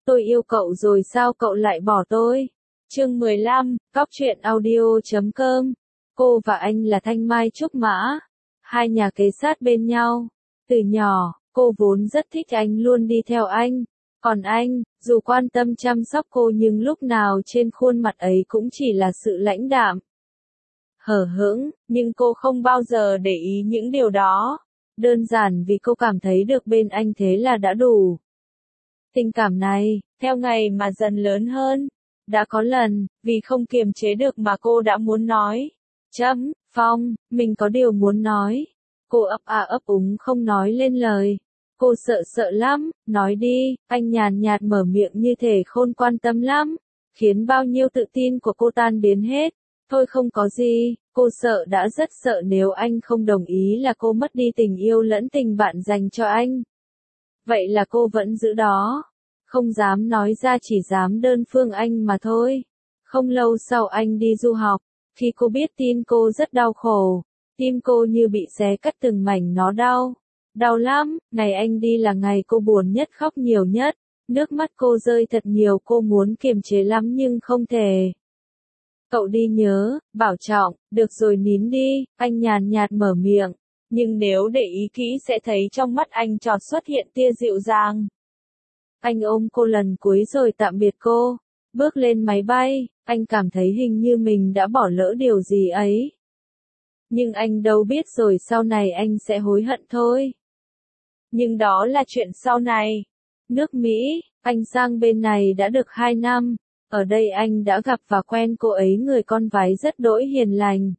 Tôi yêu cậu rồi sao cậu lại bỏ tôi? Chương 15, Cóc truyện audio.com. Cô và anh là Thanh Mai Trúc Mã, hai nhà kế sát bên nhau. Từ nhỏ, cô vốn rất thích anh, luôn đi theo anh. Còn anh, dù quan tâm chăm sóc cô nhưng lúc nào trên khuôn mặt ấy cũng chỉ là sự lãnh đạm, hờ hững, nhưng cô không bao giờ để ý những điều đó. Đơn giản vì cô cảm thấy được bên anh thế là đã đủ. Tình cảm này, theo ngày mà dần lớn hơn, đã có lần, vì không kiềm chế được mà cô đã muốn nói. Phong, mình có điều muốn nói. Cô ấp úng không nói lên lời. Cô sợ lắm, nói đi, anh nhàn nhạt mở miệng như thể không quan tâm lắm, khiến bao nhiêu tự tin của cô tan biến hết. Thôi không có gì, cô đã rất sợ nếu anh không đồng ý là cô mất đi tình yêu lẫn tình bạn dành cho anh. Vậy là cô vẫn giữ đó. Không dám nói ra, chỉ dám đơn phương anh mà thôi. Không lâu sau anh đi du học, khi cô biết tin cô rất đau khổ, tim cô như bị xé cắt từng mảnh, nó đau. Đau lắm, ngày anh đi là ngày cô buồn nhất, khóc nhiều nhất. Nước mắt cô rơi thật nhiều, cô muốn kiềm chế lắm nhưng không thể. Cậu đi nhớ, bảo trọng, được rồi nín đi, anh nhàn nhạt mở miệng. Nhưng nếu để ý kỹ sẽ thấy trong mắt anh chợt xuất hiện tia dịu dàng. Anh ôm cô lần cuối rồi tạm biệt cô. Bước lên máy bay, anh cảm thấy hình như mình đã bỏ lỡ điều gì ấy. Nhưng anh đâu biết rồi sau này anh sẽ hối hận thôi. Nhưng đó là chuyện sau này. Nước Mỹ, anh sang bên này đã được 2 năm. Ở đây anh đã gặp và quen cô ấy, người con gái rất đỗi hiền lành,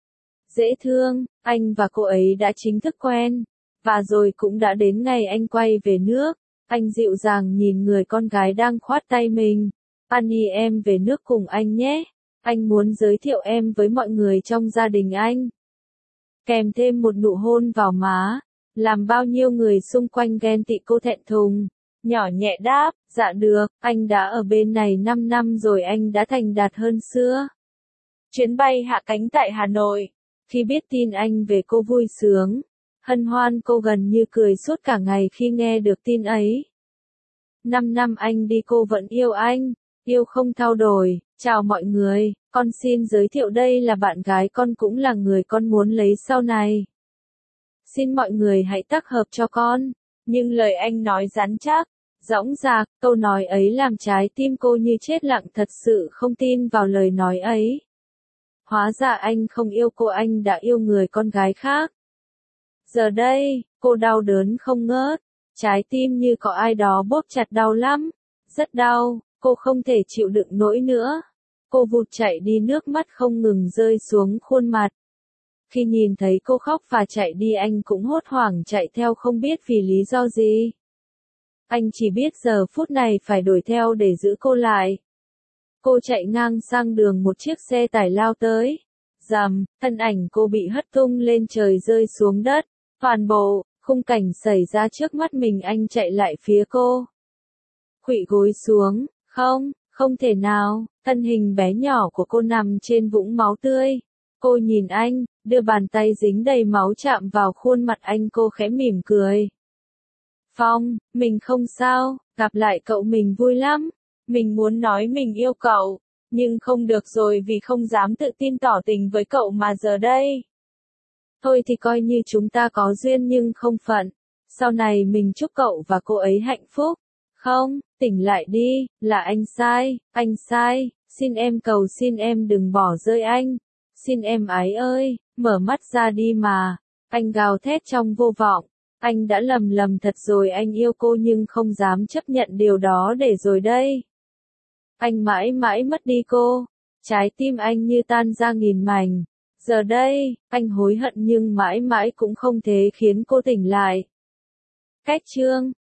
dễ thương. Anh và cô ấy đã chính thức quen. Và rồi cũng đã đến ngày anh quay về nước. Anh dịu dàng nhìn người con gái đang khoát tay mình. Annie, em về nước cùng anh nhé. Anh muốn giới thiệu em với mọi người trong gia đình anh. Kèm thêm một nụ hôn vào má, làm bao nhiêu người xung quanh ghen tị. Cô thẹn thùng, nhỏ nhẹ đáp, dạ được, anh đã ở bên này 5 năm rồi, anh đã thành đạt hơn xưa. Chuyến bay hạ cánh tại Hà Nội. Khi biết tin anh về, cô vui sướng, hân hoan, cô gần như cười suốt cả ngày khi nghe được tin ấy. 5 năm anh đi cô vẫn yêu anh, yêu không thay đổi. Chào mọi người, con xin giới thiệu đây là bạn gái con, cũng là người con muốn lấy sau này. Xin mọi người hãy tác hợp cho con. Nhưng lời anh nói rắn chắc, dõng dạc, câu nói ấy làm trái tim cô như chết lặng, thật sự không tin vào lời nói ấy. Hóa ra anh không yêu cô, anh đã yêu người con gái khác. Giờ đây, cô đau đớn không ngớt, trái tim như có ai đó bóp chặt, đau lắm, rất đau, cô không thể chịu đựng nổi nữa. Cô vụt chạy đi, nước mắt không ngừng rơi xuống khuôn mặt. Khi nhìn thấy cô khóc và chạy đi, anh cũng hốt hoảng chạy theo, không biết vì lý do gì. Anh chỉ biết giờ phút này phải đuổi theo để giữ cô lại. Cô chạy ngang sang đường, một chiếc xe tải lao tới. Rầm, thân ảnh cô bị hất tung lên trời, rơi xuống đất. Toàn bộ khung cảnh xảy ra trước mắt mình. Anh chạy lại phía cô, khuỵu gối xuống. Không thể nào. Thân hình bé nhỏ của cô nằm trên vũng máu tươi. Cô nhìn anh, đưa bàn tay dính đầy máu chạm vào khuôn mặt anh, cô khẽ mỉm cười. Phong, mình không sao, gặp lại cậu mình vui lắm. Mình muốn nói mình yêu cậu, nhưng không được rồi vì không dám tự tin tỏ tình với cậu mà giờ đây. Thôi thì coi như chúng ta có duyên nhưng không phận. Sau này mình chúc cậu và cô ấy hạnh phúc. Không, tỉnh lại đi, là anh sai, xin em, cầu xin em đừng bỏ rơi anh. Xin em ái ơi, mở mắt ra đi mà. Anh gào thét trong vô vọng. Anh đã lầm thật rồi, anh yêu cô nhưng không dám chấp nhận điều đó, để rồi đây. Anh mãi mãi mất đi cô. Trái tim anh như tan ra nghìn mảnh. Giờ đây, anh hối hận nhưng mãi mãi cũng không thể khiến cô tỉnh lại. Cách chương